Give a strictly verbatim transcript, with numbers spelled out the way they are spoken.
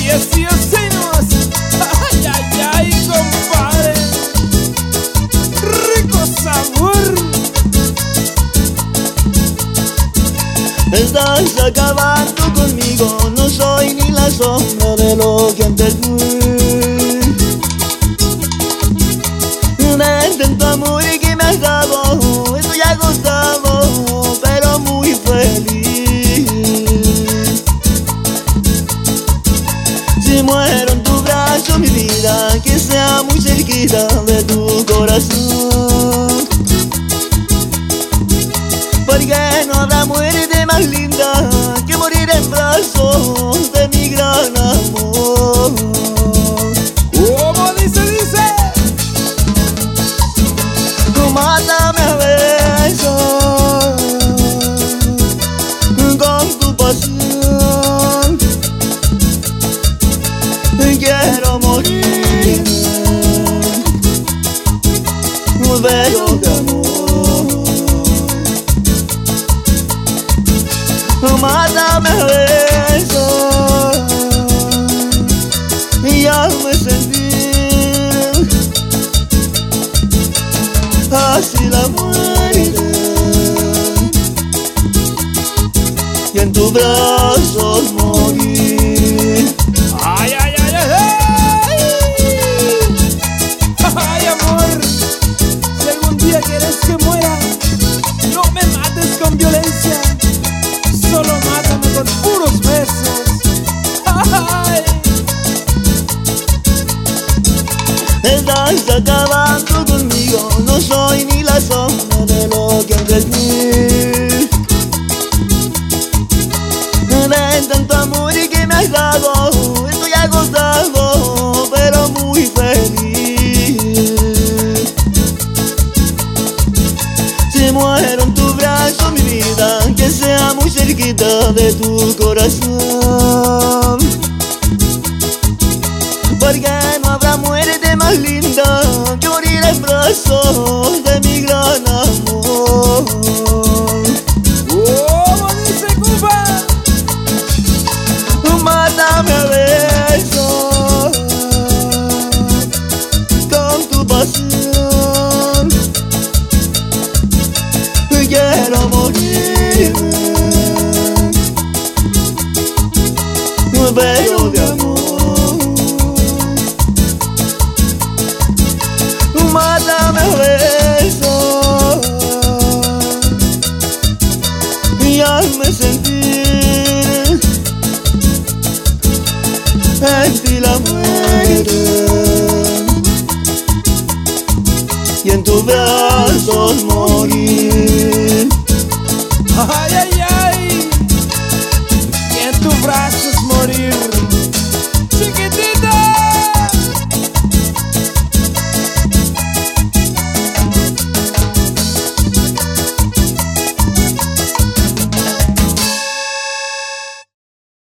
Y así, así nomás. Ay, ay, ay, compadre. Rico sabor. Estás acabando conmigo, no soy ni la sombra de lo que antes fui. De tanto amor que me has dado, estoy agotado, pero muy feliz. Si muero en tu brazo, mi vida, que sea muy cerquita de tu corazón. Porque no habrá muerte más linda que morir en brazos de mi gran amor. ¿Cómo dice, dice? Tú mátame a besos con tu pasión. Quiero morir, pero de amor. Mátame a besos y hazme sentir así la muerte, y en tus brazos morir. Ay, ay, ay, ay, ay. Ay, amor, si algún día quieres que muera, no me mates con violencia, solo mátame con puros besos. Ay. Estás acabando conmigo, no soy ni la sombra de lo que antes fui. De tanto amor que me has dado, estoy agotado, pero muy feliz. Si muero en tu brazo, mi vida, que sea muy cerquita de tu corazón. Porque no habrá muerte más linda que morir en brazos de mi gran amor. ¿Cómo dice, compa? Mátame a besos con tu pasión. Quiero morir, pero de amor. Mátame a besos y hazme sentir en ti la muerte.